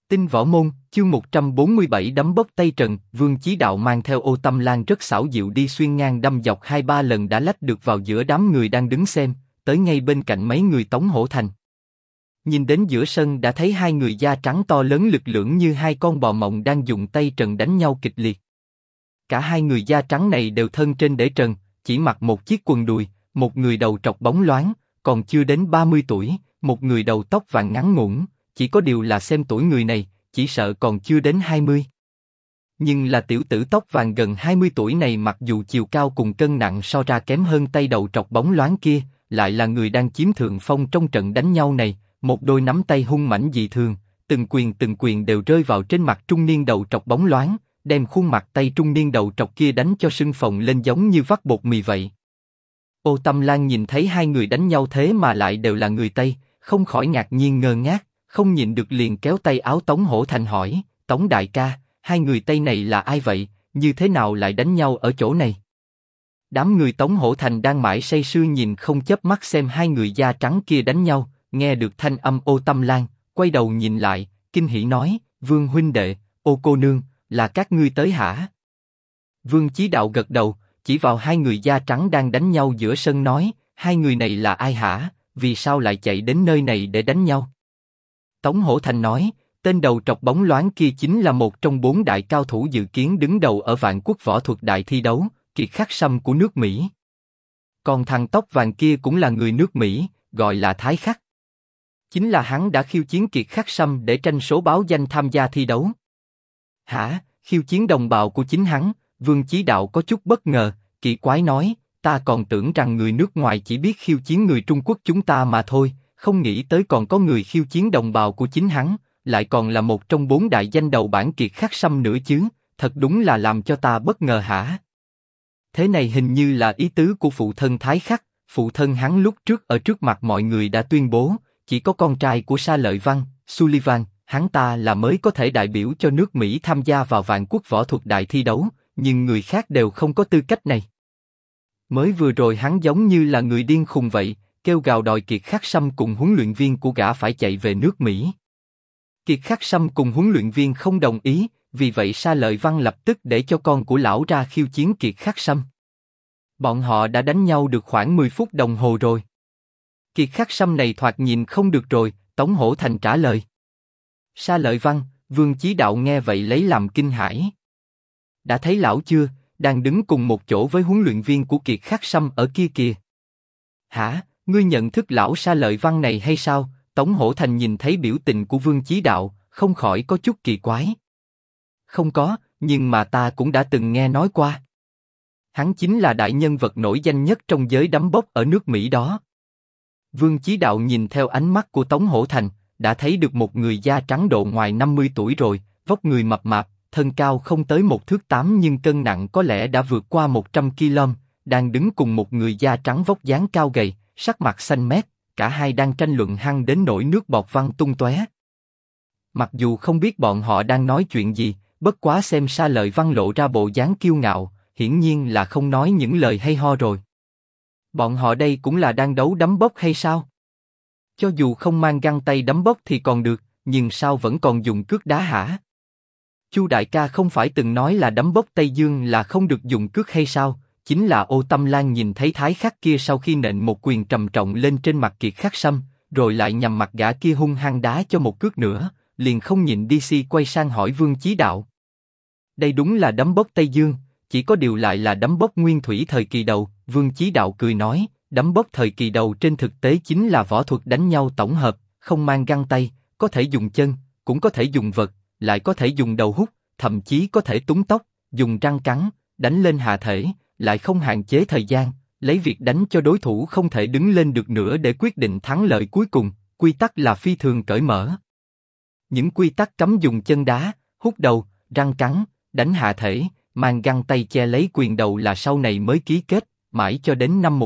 Tinh Võ Môn, chương 147 đấm bốc Tây Trần. Vương Chí Đạo mang theo Ô Tâm Lan rất xảo diệu đi xuyên ngang đâm dọc 2-3 lần đã lách được vào giữa đám người đang đứng xem, tới ngay bên cạnh mấy người Tống Hổ Thành. Nhìn đến giữa sân đã thấy hai người da trắng to lớn lực lưỡng như hai con bò mộng đang dùng Tây Trần đánh nhau kịch liệt. Cả hai người da trắng này đều thân trên để trần, chỉ mặc một chiếc quần đùi, một người đầu trọc bóng loáng, còn chưa đến 30 tuổi, một người đầu tóc vàng ngắn ngủn. Chỉ có điều là xem tuổi người này, chỉ sợ còn chưa đến 20. Nhưng là tiểu tử tóc vàng gần 20 tuổi này mặc dù chiều cao cùng cân nặng so ra kém hơn tay đầu trọc bóng loáng kia, lại là người đang chiếm thượng phong trong trận đánh nhau này, một đôi nắm tay hung mãnh dị thường, từng quyền đều rơi vào trên mặt trung niên đầu trọc bóng loáng, đem khuôn mặt tay trung niên đầu trọc kia đánh cho sưng phồng lên giống như vắt bột mì vậy. Ô Tâm Lan nhìn thấy hai người đánh nhau thế mà lại đều là người Tây, không khỏi ngạc nhiên ngơ ngác. Không nhịn được liền kéo tay áo Tống Hổ Thành hỏi, Tống đại ca, hai người Tây này là ai vậy, như thế nào lại đánh nhau ở chỗ này? Đám người Tống Hổ Thành đang mãi say sưa nhìn không chớp mắt xem hai người da trắng kia đánh nhau, nghe được thanh âm Ô Tâm Lan, quay đầu nhìn lại, kinh hỉ nói, Vương huynh đệ, Ô cô nương, là các ngươi tới hả? Vương Chí Đạo gật đầu, chỉ vào hai người da trắng đang đánh nhau giữa sân nói, hai người này là ai hả, vì sao lại chạy đến nơi này để đánh nhau? Tống Hổ Thành nói, tên đầu trọc bóng loáng kia chính là một trong 4 đại cao thủ dự kiến đứng đầu ở Vạn Quốc võ thuật đại thi đấu, Kiệt Khắc Sâm của nước Mỹ. Còn thằng tóc vàng kia cũng là người nước Mỹ, gọi là Thái Khắc. Chính là hắn đã khiêu chiến Kiệt Khắc Sâm để tranh số báo danh tham gia thi đấu. Hả, khiêu chiến đồng bào của chính hắn? Vương Chí Đạo có chút bất ngờ, kỳ quái nói, ta còn tưởng rằng người nước ngoài chỉ biết khiêu chiến người Trung Quốc chúng ta mà thôi. Không nghĩ tới còn có người khiêu chiến đồng bào của chính hắn, lại còn là một trong 4 đại danh đầu bảng Kiệt Khắc Sâm nữa chứ, thật đúng là làm cho ta bất ngờ hả? Thế này hình như là ý tứ của phụ thân Thái Khắc, phụ thân hắn lúc trước ở trước mặt mọi người đã tuyên bố, chỉ có con trai của Sa Lợi Văn, Sullivan, hắn ta là mới có thể đại biểu cho nước Mỹ tham gia vào Vạn Quốc võ thuật đại thi đấu, nhưng người khác đều không có tư cách này. Mới vừa rồi hắn giống như là người điên khùng vậy, kêu gào đòi Kiệt Khắc Sâm cùng huấn luyện viên của gã phải chạy về nước Mỹ. Kiệt Khắc Sâm cùng huấn luyện viên không đồng ý, vì vậy Sa Lợi Văn lập tức để cho con của lão ra khiêu chiến Kiệt Khắc Sâm. Bọn họ đã đánh nhau được khoảng 10 phút đồng hồ rồi. Kiệt Khắc Sâm này thoạt nhìn không được rồi, Tống Hổ Thành trả lời. Sa Lợi Văn, Vương Chí Đạo nghe vậy lấy làm kinh hãi. Đã thấy lão chưa, đang đứng cùng một chỗ với huấn luyện viên của Kiệt Khắc Sâm ở kia kìa. Hả? Ngươi nhận thức lão Sa Lợi Văn này hay sao? Tống Hổ Thành nhìn thấy biểu tình của Vương Chí Đạo, không khỏi có chút kỳ quái. Không có, nhưng mà ta cũng đã từng nghe nói qua. Hắn chính là đại nhân vật nổi danh nhất trong giới đấm bốc ở nước Mỹ đó. Vương Chí Đạo nhìn theo ánh mắt của Tống Hổ Thành, đã thấy được một người da trắng độ ngoài 50 tuổi rồi, vóc người mập mạp, thân cao không tới 1 thước 8 nhưng cân nặng có lẽ đã vượt qua 100 kg, đang đứng cùng một người da trắng vóc dáng cao gầy, sắc mặt xanh mét, cả hai đang tranh luận hăng đến nỗi nước bọt văng tung tóe. Mặc dù không biết bọn họ đang nói chuyện gì, bất quá xem Sa Lợi Văn lộ ra bộ dáng kiêu ngạo, hiển nhiên là không nói những lời hay ho rồi. Bọn họ đây cũng là đang đấu đấm bốc hay sao? Cho dù không mang găng tay đấm bốc thì còn được, nhưng sao vẫn còn dùng cước đá hả? Chu đại ca không phải từng nói là đấm bốc Tây Dương là không được dùng cước hay sao? Chính là Ô Tâm Lan nhìn thấy Thái Khắc kia sau khi nện một quyền trầm trọng lên trên mặt Kiệt Khắc Sâm, rồi lại nhằm mặt gã kia hung hăng đá cho một cước nữa, liền không nhịn đi quay sang hỏi Vương Chí Đạo. Đây đúng là đấm bốc Tây Dương, chỉ có điều lại là đấm bốc nguyên thủy thời kỳ đầu. Vương Chí Đạo cười nói, đấm bốc thời kỳ đầu trên thực tế chính là võ thuật đánh nhau tổng hợp, không mang găng tay, có thể dùng chân, cũng có thể dùng vật, lại có thể dùng đầu hút, thậm chí có thể túm tóc, dùng răng cắn, đánh lên hạ thể, lại không hạn chế thời gian, lấy việc đánh cho đối thủ không thể đứng lên được nữa để quyết định thắng lợi cuối cùng. Quy tắc là phi thường cởi mở. Những quy tắc cấm dùng chân đá, hút đầu, răng cắn, đánh hạ thể, mang găng tay che lấy quyền đầu là sau này mới ký kết, mãi cho đến năm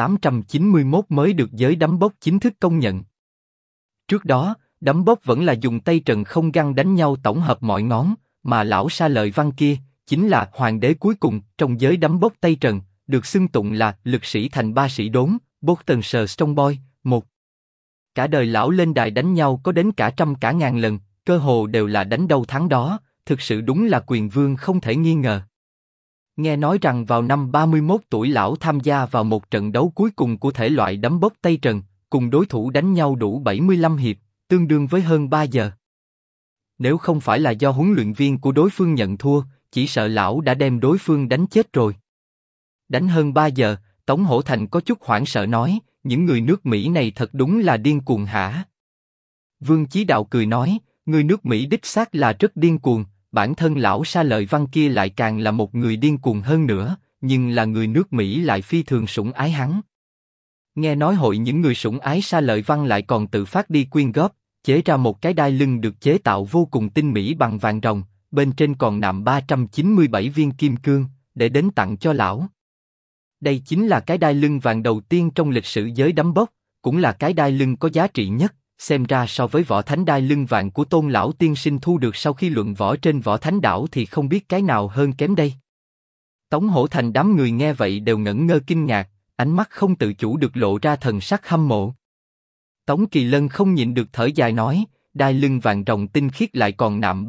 1891 mới được giới đấm bốc chính thức công nhận. Trước đó, đấm bốc vẫn là dùng tay trần không găng đánh nhau tổng hợp mọi ngón, mà lão Sa Lợi Văn kia chính là hoàng đế cuối cùng trong giới đấm bốc tay trần, được xưng tụng là lực sĩ thành ba sĩ đốn, Boston Strong Boy. Cả đời lão lên đài đánh nhau có đến cả trăm cả ngàn lần, cơ hồ đều là đánh đâu thắng đó, thực sự đúng là quyền vương không thể nghi ngờ. Nghe nói rằng vào năm 31 tuổi lão tham gia vào một trận đấu cuối cùng của thể loại đấm bốc tay trần, cùng đối thủ đánh nhau đủ 75 hiệp, tương đương với hơn 3 giờ. Nếu không phải là do huấn luyện viên của đối phương nhận thua, chỉ sợ lão đã đem đối phương đánh chết rồi. Đánh hơn 3 giờ, Tống Hổ Thành có chút hoảng sợ nói, những người nước Mỹ này thật đúng là điên cuồng hả? Vương Chí Đạo cười nói, người nước Mỹ đích xác là rất điên cuồng, bản thân lão Sa Lợi Văn kia lại càng là một người điên cuồng hơn nữa, nhưng là người nước Mỹ lại phi thường sủng ái hắn. Nghe nói hội những người sủng ái Sa Lợi Văn lại còn tự phát đi quyên góp, chế ra một cái đai lưng được chế tạo vô cùng tinh mỹ bằng vàng ròng, bên trên còn nạm 397 viên kim cương, để đến tặng cho lão. Đây chính là cái đai lưng vàng đầu tiên trong lịch sử giới đấm bốc, cũng là cái đai lưng có giá trị nhất, xem ra so với võ thánh đai lưng vàng của Tôn lão tiên sinh thu được sau khi luận võ trên võ thánh đảo thì không biết cái nào hơn kém đây. Tống Hổ Thành đám người nghe vậy đều ngẩn ngơ kinh ngạc, ánh mắt không tự chủ được lộ ra thần sắc hâm mộ. Tống Kỳ Lân không nhịn được thở dài nói, đai lưng vàng ròng tinh khiết lại còn nạm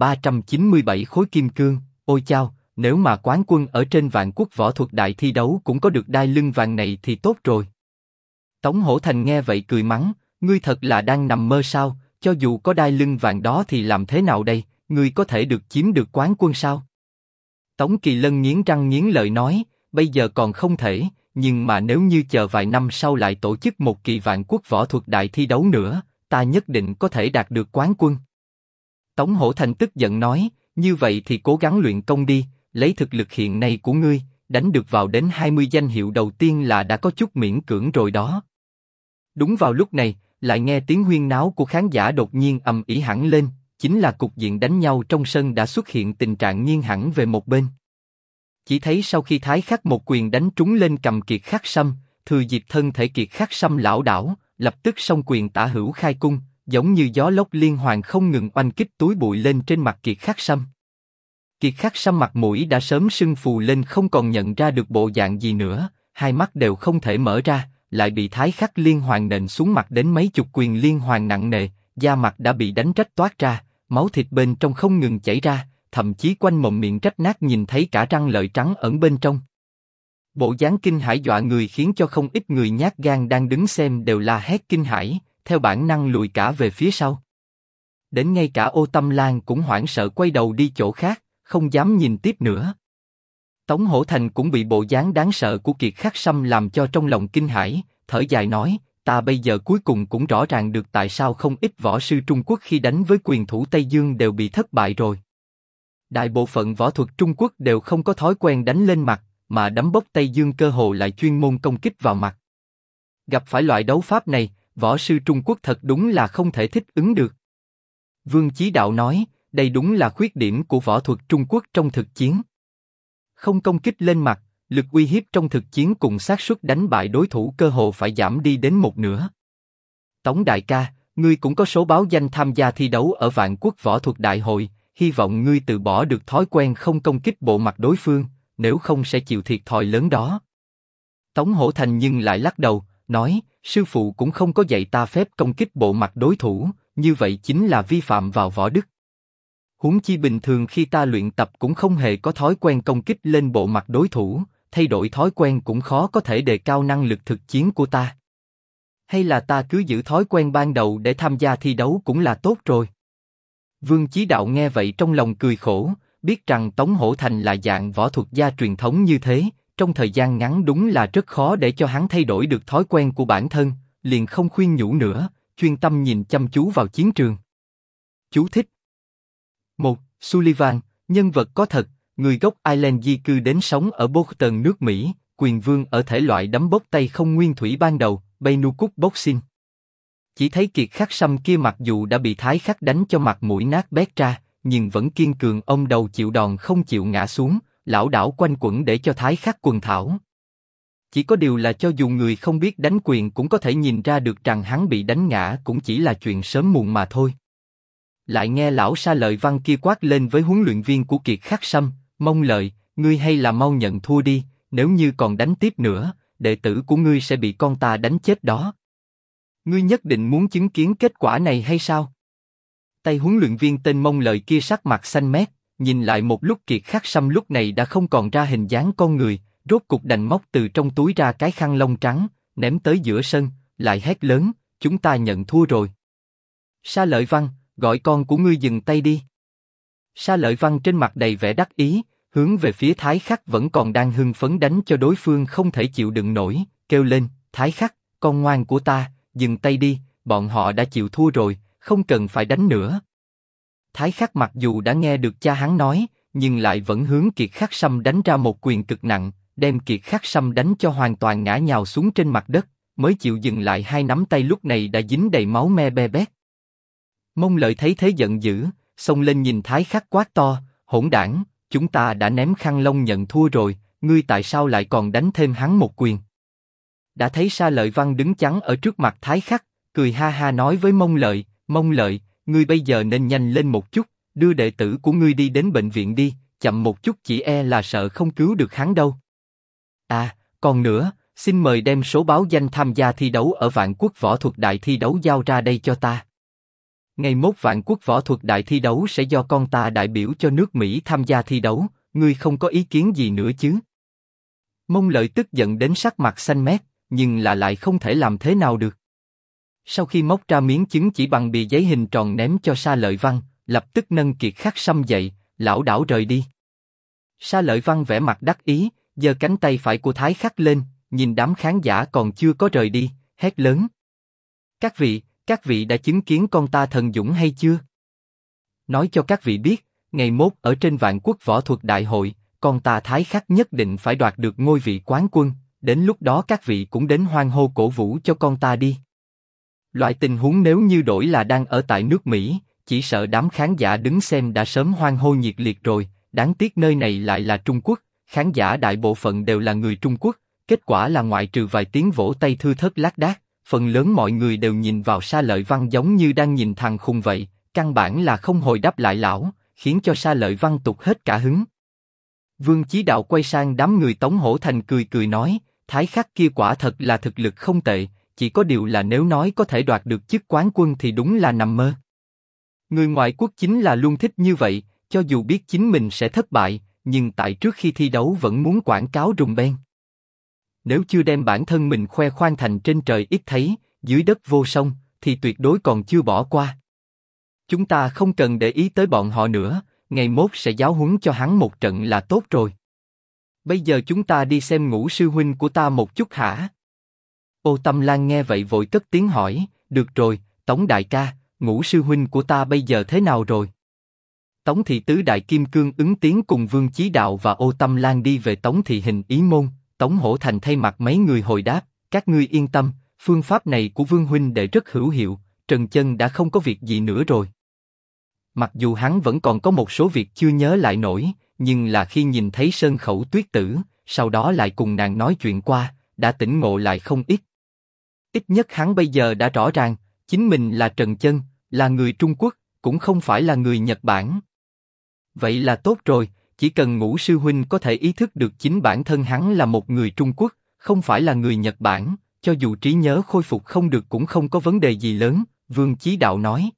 397 khối kim cương, ôi chao, nếu mà quán quân ở trên vạn quốc võ thuật đại thi đấu cũng có được đai lưng vàng này thì tốt rồi. Tống Hổ Thành nghe vậy cười mắng, ngươi thật là đang nằm mơ sao, cho dù có đai lưng vàng đó thì làm thế nào đây, ngươi có thể được chiếm được quán quân sao? Tống Kỳ Lân nghiến răng nghiến lợi nói, bây giờ còn không thể, nhưng mà nếu như chờ vài năm sau lại tổ chức một kỳ vạn quốc võ thuật đại thi đấu nữa, ta nhất định có thể đạt được quán quân. Tống Hổ Thành tức giận nói, như vậy thì cố gắng luyện công đi, lấy thực lực hiện nay của ngươi, đánh được vào đến 20 danh hiệu đầu tiên là đã có chút miễn cưỡng rồi đó. Đúng vào lúc này, lại nghe tiếng huyên náo của khán giả đột nhiên ầm ĩ hẳn lên, chính là cục diện đánh nhau trong sân đã xuất hiện tình trạng nghiêng hẳn về một bên. Chỉ thấy sau khi Thái Khắc một quyền đánh trúng lên cầm Kiệt Khắc Sâm, thừa dịp thân thể Kiệt Khắc Sâm lảo đảo, lập tức song quyền tả hữu khai cung, giống như gió lốc liên hoàn không ngừng oanh kích túi bụi lên trên mặt Kiệt Khắc Sâm. Kiệt Khắc Sâm mặt mũi đã sớm sưng phù lên không còn nhận ra được bộ dạng gì nữa, hai mắt đều không thể mở ra, lại bị Thái Khắc liên hoàn nện xuống mặt đến mấy chục quyền liên hoàn nặng nề, da mặt đã bị đánh rách toát ra, máu thịt bên trong không ngừng chảy ra, thậm chí quanh mồm miệng rách nát nhìn thấy cả răng lợi trắng ẩn bên trong. Bộ dáng kinh hãi dọa người khiến cho không ít người nhát gan đang đứng xem đều la hét kinh hãi, theo bản năng lùi cả về phía sau. Đến ngay cả Ô Tâm Lan cũng hoảng sợ quay đầu đi chỗ khác, không dám nhìn tiếp nữa. Tống Hổ Thành cũng bị bộ dáng đáng sợ của Kiệt Khắc Sâm làm cho trong lòng kinh hãi, thở dài nói, ta bây giờ cuối cùng cũng rõ ràng được tại sao không ít võ sư Trung Quốc khi đánh với quyền thủ Tây Dương đều bị thất bại rồi. Đại bộ phận võ thuật Trung Quốc đều không có thói quen đánh lên mặt, mà đấm bốc Tây Dương cơ hồ lại chuyên môn công kích vào mặt. Gặp phải loại đấu pháp này, võ sư Trung Quốc thật đúng là không thể thích ứng được. Vương Chí Đạo nói, đây đúng là khuyết điểm của võ thuật Trung Quốc trong thực chiến. Không công kích lên mặt, lực uy hiếp trong thực chiến cùng xác suất đánh bại đối thủ cơ hồ phải giảm đi đến một nửa. Tống đại ca, ngươi cũng có số báo danh tham gia thi đấu ở Vạn Quốc Võ Thuật Đại hội, hy vọng ngươi từ bỏ được thói quen không công kích bộ mặt đối phương, nếu không sẽ chịu thiệt thòi lớn đó. Tống Hổ Thành nhưng lại lắc đầu, nói, sư phụ cũng không có dạy ta phép công kích bộ mặt đối thủ, như vậy chính là vi phạm vào võ đức. Huống chi bình thường khi ta luyện tập cũng không hề có thói quen công kích lên bộ mặt đối thủ, thay đổi thói quen cũng khó có thể đề cao năng lực thực chiến của ta. Hay là ta cứ giữ thói quen ban đầu để tham gia thi đấu cũng là tốt rồi. Vương Chí Đạo nghe vậy trong lòng cười khổ, biết rằng Tống Hổ Thành là dạng võ thuật gia truyền thống như thế, trong thời gian ngắn đúng là rất khó để cho hắn thay đổi được thói quen của bản thân, liền không khuyên nhủ nữa, chuyên tâm nhìn chăm chú vào chiến trường. Chú thích 1. Sullivan, nhân vật có thật, người gốc Ireland di cư đến sống ở Boston nước Mỹ, quyền vương ở thể loại đấm bốc tay không nguyên thủy ban đầu, Bainukuk Boxing. Chỉ thấy Kiệt Khắc Sâm kia mặc dù đã bị Thái Khắc đánh cho mặt mũi nát bét ra, nhưng vẫn kiên cường ôm đầu chịu đòn không chịu ngã xuống, lảo đảo quanh quẩn để cho Thái Khắc quần thảo. Chỉ có điều là cho dù người không biết đánh quyền cũng có thể nhìn ra được rằng hắn bị đánh ngã cũng chỉ là chuyện sớm muộn mà thôi. Lại nghe lão Sa Lợi Văn kia quát lên với huấn luyện viên của Kiệt Khắc Sâm, mong lợi, ngươi hay là mau nhận thua đi, nếu như còn đánh tiếp nữa, đệ tử của ngươi sẽ bị con ta đánh chết đó. Ngươi nhất định muốn chứng kiến kết quả này hay sao? Tay huấn luyện viên tên Mông Lợi kia sắc mặt xanh mét, nhìn lại một lúc Kiệt Khắc Sâm lúc này đã không còn ra hình dáng con người, rốt cục đành móc từ trong túi ra cái khăn lông trắng, ném tới giữa sân, lại hét lớn, chúng ta nhận thua rồi. Sa Lợi Văn, gọi con của ngươi dừng tay đi. Sa Lợi Văn trên mặt đầy vẻ đắc ý, hướng về phía Thái Khắc vẫn còn đang hưng phấn đánh cho đối phương không thể chịu đựng nổi, kêu lên, Thái Khắc, con ngoan của ta, dừng tay đi, bọn họ đã chịu thua rồi, không cần phải đánh nữa. Thái Khắc mặc dù đã nghe được cha hắn nói, nhưng lại vẫn hướng Kiệt Khắc Sâm đánh ra một quyền cực nặng, đem Kiệt Khắc Sâm đánh cho hoàn toàn ngã nhào xuống trên mặt đất, mới chịu dừng lại, hai nắm tay lúc này đã dính đầy máu me be bét. Mông Lợi thấy thế giận dữ, xông lên nhìn Thái Khắc quát to, hỗn đảng, chúng ta đã ném khăn lông nhận thua rồi, ngươi tại sao lại còn đánh thêm hắn một quyền? Đã thấy Sa Lợi Văn đứng chắn ở trước mặt Thái Khắc, cười ha ha nói với Mông Lợi, ngươi bây giờ nên nhanh lên một chút, đưa đệ tử của ngươi đi đến bệnh viện đi, chậm một chút chỉ e là sợ không cứu được hắn đâu. À, còn nữa, xin mời đem số báo danh tham gia thi đấu ở Vạn Quốc Võ Thuật Đại thi đấu giao ra đây cho ta. Ngày mốt Vạn Quốc Võ Thuật Đại thi đấu sẽ do con ta đại biểu cho nước Mỹ tham gia thi đấu, ngươi không có ý kiến gì nữa chứ? Mông Lợi tức giận đến sắc mặt xanh mét, nhưng lại không thể làm thế nào được. Sau khi móc ra miếng chứng chỉ bằng bìa giấy hình tròn ném cho Sa Lợi Văn, lập tức nâng Kiệt Khắc Sâm dậy, lảo đảo rời đi. Sa Lợi Văn vẻ mặt đắc ý, giơ cánh tay phải của Thái Khắc lên, nhìn đám khán giả còn chưa có rời đi, hét lớn: Các vị đã chứng kiến con ta thần dũng hay chưa? Nói cho các vị biết, ngày mốt ở trên Vạn Quốc Võ Thuật Đại hội, con ta Thái Khắc nhất định phải đoạt được ngôi vị quán quân, đến lúc đó các vị cũng đến hoan hô cổ vũ cho con ta đi. Loại tình huống nếu như đổi là đang ở tại nước Mỹ, chỉ sợ đám khán giả đứng xem đã sớm hoan hô nhiệt liệt rồi, đáng tiếc nơi này lại là Trung Quốc, khán giả đại bộ phận đều là người Trung Quốc, kết quả là ngoại trừ vài tiếng vỗ tay thưa thớt lác đác, phần lớn mọi người đều nhìn vào Sa Lợi Văn giống như đang nhìn thằng khùng vậy, căn bản là không hồi đáp lại lão, khiến cho Sa Lợi Văn tụt hết cả hứng. Vương Chí Đạo quay sang đám người Tống Hổ Thành cười cười nói, Thái Khắc kia quả thật là thực lực không tệ, chỉ có điều là nếu nói có thể đoạt được chức quán quân thì đúng là nằm mơ. Người ngoại quốc chính là luôn thích như vậy, cho dù biết chính mình sẽ thất bại, nhưng tại trước khi thi đấu vẫn muốn quảng cáo rùng beng. Nếu chưa đem bản thân mình khoe khoang thành trên trời ít thấy, dưới đất vô song, thì tuyệt đối còn chưa bỏ qua. Chúng ta không cần để ý tới bọn họ nữa, ngày mốt sẽ giáo huấn cho hắn một trận là tốt rồi. Bây giờ chúng ta đi xem Ngũ sư huynh của ta một chút hả? Ô Tâm Lan nghe vậy vội cất tiếng hỏi, được rồi, Tống đại ca, Ngũ sư huynh của ta bây giờ thế nào rồi? Tống thị tứ đại kim cương ứng tiến cùng Vương Chí Đạo và Ô Tâm Lan đi về Tống thị Hình Ý môn, Tống Hổ Thành thay mặt mấy người hồi đáp, các ngươi yên tâm, phương pháp này của Vương huynh đệ rất hữu hiệu, Trần Chân đã không có việc gì nữa rồi. Mặc dù hắn vẫn còn có một số việc chưa nhớ lại nổi, nhưng là khi nhìn thấy Sơn Khẩu Tuyết Tử, sau đó lại cùng nàng nói chuyện qua, đã tỉnh ngộ lại không ít. Ít nhất hắn bây giờ đã rõ ràng, chính mình là Trần Chân, là người Trung Quốc, cũng không phải là người Nhật Bản. Vậy là tốt rồi, chỉ cần Ngũ sư huynh có thể ý thức được chính bản thân hắn là một người Trung Quốc, không phải là người Nhật Bản, cho dù trí nhớ khôi phục không được cũng không có vấn đề gì lớn, Vương Chí Đạo nói.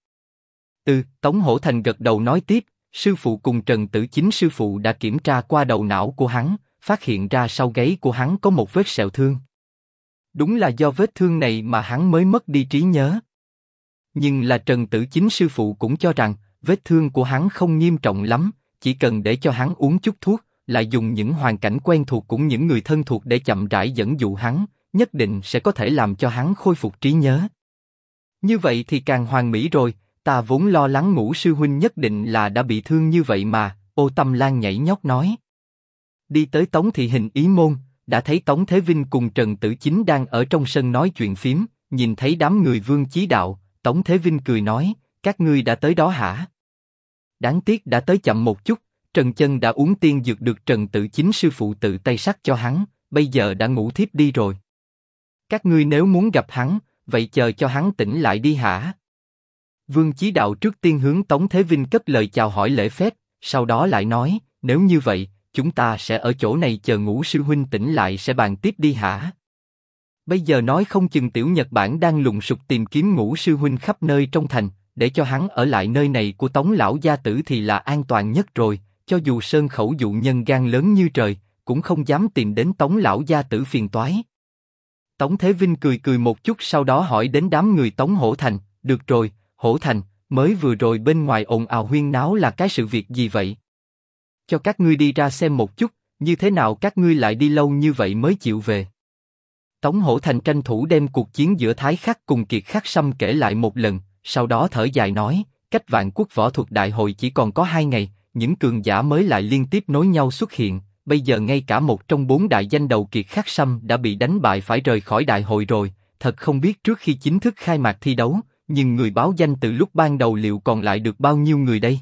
Tống Hổ Thành gật đầu nói tiếp, sư phụ cùng Trần Tử Chính sư phụ đã kiểm tra qua đầu não của hắn, phát hiện ra sau gáy của hắn có một vết sẹo thương. Đúng là do vết thương này mà hắn mới mất đi trí nhớ. Nhưng là Trần Tử Chính sư phụ cũng cho rằng, vết thương của hắn không nghiêm trọng lắm, chỉ cần để cho hắn uống chút thuốc, lại dùng những hoàn cảnh quen thuộc cùng những người thân thuộc để chậm rãi dẫn dụ hắn, nhất định sẽ có thể làm cho hắn khôi phục trí nhớ. Như vậy thì càng hoàn mỹ rồi, ta vốn lo lắng Ngũ sư huynh nhất định là đã bị thương như vậy mà, Ô Tâm Lan nhảy nhót nói. Đi tới Tống thị Hình Ý môn, đã thấy Tống Thế Vinh cùng Trần Tử Chính đang ở trong sân nói chuyện phím, nhìn thấy đám người Vương Chí Đạo, Tống Thế Vinh cười nói, các ngươi đã tới đó hả? Đáng tiếc đã tới chậm một chút, Trần Chân đã uống tiên dược được Trần Tử Chính sư phụ tự tay sắc cho hắn, bây giờ đã ngủ thiếp đi rồi. Các ngươi nếu muốn gặp hắn, vậy chờ cho hắn tỉnh lại đi hả? Vương Chí Đạo trước tiên hướng Tống Thế Vinh cất lời chào hỏi lễ phép, sau đó lại nói, nếu như vậy, chúng ta sẽ ở chỗ này chờ Ngũ sư huynh tỉnh lại sẽ bàn tiếp đi hả? Bây giờ nói không chừng tiểu Nhật Bản đang lùng sục tìm kiếm Ngũ sư huynh khắp nơi trong thành, để cho hắn ở lại nơi này của Tống lão gia tử thì là an toàn nhất rồi, cho dù Sơn Khẩu dụ nhân gan lớn như trời, cũng không dám tìm đến Tống lão gia tử phiền toái. Tống Thế Vinh cười cười một chút sau đó hỏi đến đám người Tống Hổ Thành, được rồi, Hổ Thành, mới vừa rồi bên ngoài ồn ào huyên náo là cái sự việc gì vậy? Cho các ngươi đi ra xem một chút, như thế nào các ngươi lại đi lâu như vậy mới chịu về? Tống Hổ Thành tranh thủ đem cuộc chiến giữa Thái Khắc cùng Kiệt Khắc Sâm kể lại một lần, sau đó thở dài nói, cách Vạn Quốc võ thuật đại hội chỉ còn có 2 ngày, những cường giả mới lại liên tiếp nối nhau xuất hiện, bây giờ ngay cả một trong 4 đại danh đầu Kiệt Khắc Sâm đã bị đánh bại phải rời khỏi đại hội rồi, thật không biết trước khi chính thức khai mạc thi đấu, nhưng người báo danh từ lúc ban đầu liệu còn lại được bao nhiêu người đây?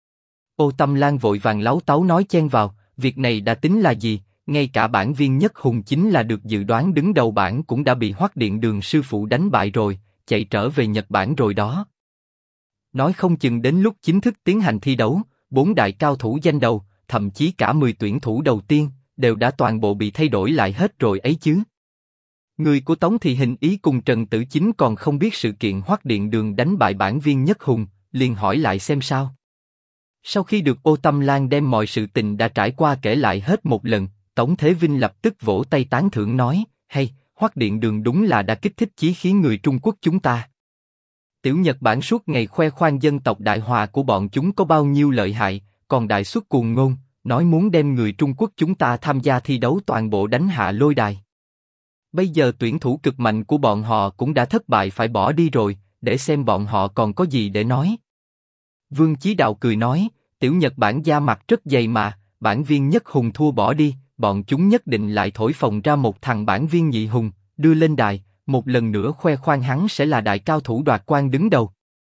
Ô Tâm Lan vội vàng láu táu nói chen vào, việc này đã tính là gì, ngay cả bản viên Nhất Hùng chính là được dự đoán đứng đầu bảng cũng đã bị Hoắc Điện Đường sư phụ đánh bại rồi, chạy trở về Nhật Bản rồi đó. Nói không chừng đến lúc chính thức tiến hành thi đấu, 4 đại cao thủ danh đầu, thậm chí cả 10 tuyển thủ đầu tiên, đều đã toàn bộ bị thay đổi lại hết rồi ấy chứ. Người của Tống Thị Hình Ý cùng Trần Tử Chính còn không biết sự kiện Hoắc Điện Đường đánh bại bản viên Nhất Hùng, liền hỏi lại xem sao. Sau khi được Ô Tâm Lan đem mọi sự tình đã trải qua kể lại hết một lần, Tống Thế Vinh lập tức vỗ tay tán thưởng nói, hay, Hoắc Điện Đường đúng là đã kích thích chí khí người Trung Quốc chúng ta. Tiểu Nhật Bản suốt ngày khoe khoang dân tộc Đại Hòa của bọn chúng có bao nhiêu lợi hại, còn đại xuất cuồng ngôn, nói muốn đem người Trung Quốc chúng ta tham gia thi đấu toàn bộ đánh hạ lôi đài. Bây giờ tuyển thủ cực mạnh của bọn họ cũng đã thất bại phải bỏ đi rồi, để xem bọn họ còn có gì để nói. Vương Chí Đạo cười nói, Tiểu Nhật Bản da mặt rất dày mà, bản viên Nhất Hùng thua bỏ đi, bọn chúng nhất định lại thổi phồng ra một thằng bản viên Nhị Hùng, đưa lên đài, một lần nữa khoe khoang hắn sẽ là đại cao thủ đoạt quan đứng đầu.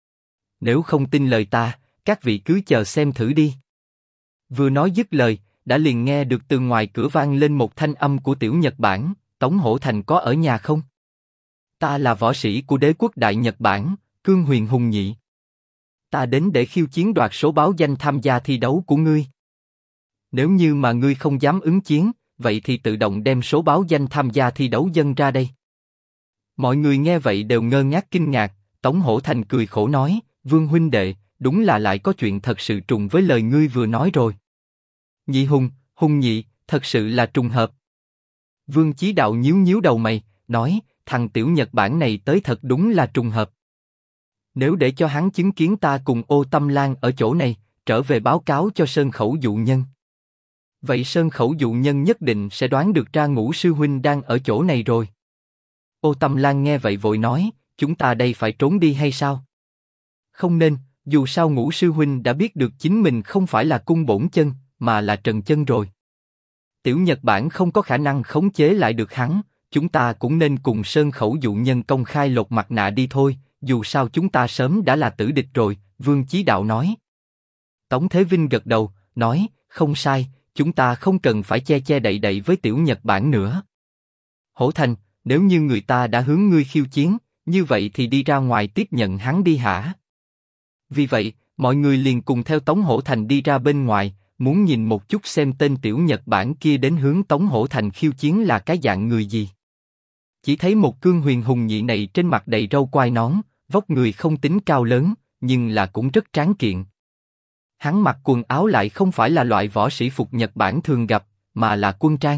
Nếu không tin lời ta, các vị cứ chờ xem thử đi. Vừa nói dứt lời, đã liền nghe được từ ngoài cửa vang lên một thanh âm của Tiểu Nhật Bản, Tống Hổ Thành có ở nhà không? Ta là võ sĩ của đế quốc Đại Nhật Bản, Cương Huyền Hùng Nhị. Ta đến để khiêu chiến đoạt số báo danh tham gia thi đấu của ngươi. Nếu như mà ngươi không dám ứng chiến, vậy thì tự động đem số báo danh tham gia thi đấu dâng ra đây. Mọi người nghe vậy đều ngơ ngác kinh ngạc, Tống Hổ Thành cười khổ nói, Vương huynh đệ, đúng là lại có chuyện thật sự trùng với lời ngươi vừa nói rồi. Nhị Hùng, Hùng Nhị, thật sự là trùng hợp. Vương Chí Đạo nhíu nhíu đầu mày, nói, thằng Tiểu Nhật Bản này tới thật đúng là trùng hợp. Nếu để cho hắn chứng kiến ta cùng Ô Tâm Lan ở chỗ này, trở về báo cáo cho Sơn Khẩu dụ nhân. Vậy Sơn Khẩu dụ nhân nhất định sẽ đoán được ra Ngũ sư huynh đang ở chỗ này rồi. Ô Tâm Lan nghe vậy vội nói, chúng ta đây phải trốn đi hay sao? Không nên, dù sao Ngũ sư huynh đã biết được chính mình không phải là cung bổn chân, mà là trần chân rồi. Tiểu Nhật Bản không có khả năng khống chế lại được hắn, chúng ta cũng nên cùng Sơn Khẩu dụ nhân công khai lột mặt nạ đi thôi, dù sao chúng ta sớm đã là tử địch rồi, Vương Chí Đạo nói. Tống Thế Vinh gật đầu, nói, không sai, chúng ta không cần phải che che đậy đậy với Tiểu Nhật Bản nữa. Hổ Thành, nếu như người ta đã hướng ngươi khiêu chiến, như vậy thì đi ra ngoài tiếp nhận hắn đi hả? Vì vậy, mọi người liền cùng theo Tống Hổ Thành đi ra bên ngoài, muốn nhìn một chút xem tên Tiểu Nhật Bản kia đến hướng Tống Hổ Thành khiêu chiến là cái dạng người gì. Chỉ thấy một Cương Huyền Hùng Nhị này trên mặt đầy râu quai nón, vóc người không tính cao lớn, nhưng là cũng rất tráng kiện. Hắn mặc quần áo lại không phải là loại võ sĩ phục Nhật Bản thường gặp, mà là quân trang.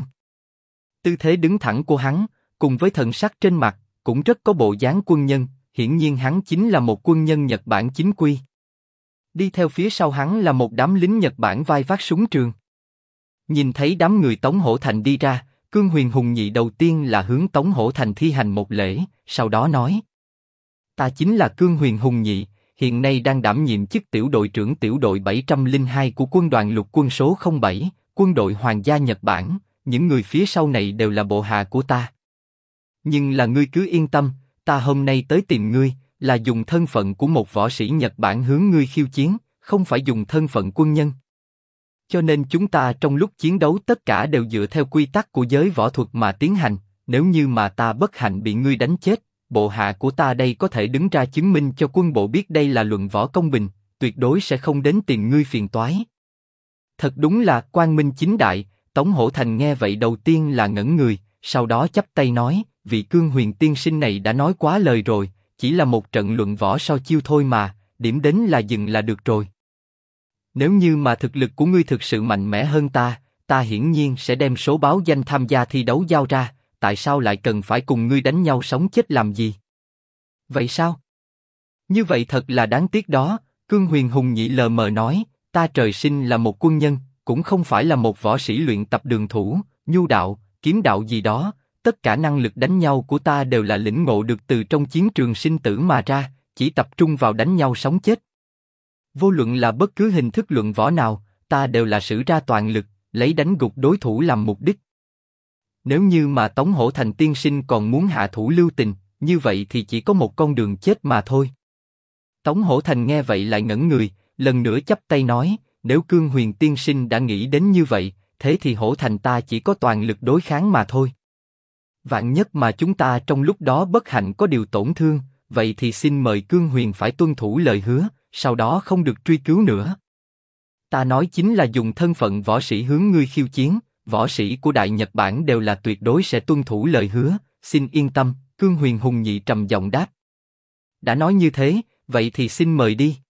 Tư thế đứng thẳng của hắn, cùng với thần sắc trên mặt, cũng rất có bộ dáng quân nhân, hiển nhiên hắn chính là một quân nhân Nhật Bản chính quy. Đi theo phía sau hắn là một đám lính Nhật Bản vai vác súng trường. Nhìn thấy đám người Tống Hổ Thành đi ra, Cương Huyền Hùng Nhị đầu tiên là hướng Tống Hổ Thành thi hành một lễ, sau đó nói: Ta chính là Cương Huyền Hùng Nhị, hiện nay đang đảm nhiệm chức tiểu đội trưởng tiểu đội 702 của quân đoàn lục quân số 07, quân đội Hoàng gia Nhật Bản, những người phía sau này đều là bộ hạ của ta. Nhưng là ngươi cứ yên tâm, ta hôm nay tới tìm ngươi, là dùng thân phận của một võ sĩ Nhật Bản hướng ngươi khiêu chiến, không phải dùng thân phận quân nhân. Cho nên chúng ta trong lúc chiến đấu tất cả đều dựa theo quy tắc của giới võ thuật mà tiến hành, nếu như mà ta bất hạnh bị ngươi đánh chết, bộ hạ của ta đây có thể đứng ra chứng minh cho quân bộ biết đây là luận võ công bình, tuyệt đối sẽ không đến tìm ngươi phiền toái. Thật đúng là quang minh chính đại. Tống Hổ Thành nghe vậy đầu tiên là ngẩn người, sau đó chắp tay nói: vị Cương Huyền tiên sinh này đã nói quá lời rồi, chỉ là một trận luận võ so chiêu thôi mà, điểm đến là dừng là được rồi. Nếu như mà thực lực của ngươi thực sự mạnh mẽ hơn ta hiển nhiên sẽ đem số báo danh tham gia thi đấu giao ra, tại sao lại cần phải cùng ngươi đánh nhau sống chết làm gì? Vậy sao? Như vậy thật là đáng tiếc đó, Cương Huyền Hùng nhị lờ mờ nói, ta trời sinh là một quân nhân, cũng không phải là một võ sĩ luyện tập đường thủ, nhu đạo, kiếm đạo gì đó, tất cả năng lực đánh nhau của ta đều là lĩnh ngộ được từ trong chiến trường sinh tử mà ra, chỉ tập trung vào đánh nhau sống chết. Vô luận là bất cứ hình thức luận võ nào, ta đều là sử ra toàn lực, lấy đánh gục đối thủ làm mục đích. Nếu như mà Tống Hổ Thành tiên sinh còn muốn hạ thủ lưu tình, như vậy thì chỉ có một con đường chết mà thôi. Tống Hổ Thành nghe vậy lại ngẩn người, lần nữa chắp tay nói, nếu Cương Huyền tiên sinh đã nghĩ đến như vậy, thế thì Hổ Thành ta chỉ có toàn lực đối kháng mà thôi. Vạn nhất mà chúng ta trong lúc đó bất hạnh có điều tổn thương, vậy thì xin mời Cương Huyền phải tuân thủ lời hứa, sau đó không được truy cứu nữa. Ta nói chính là dùng thân phận võ sĩ hướng ngươi khiêu chiến, võ sĩ của Đại Nhật Bản đều là tuyệt đối sẽ tuân thủ lời hứa, xin yên tâm, Cương Huyền Hùng nhị trầm giọng đáp. Đã nói như thế, vậy thì xin mời đi.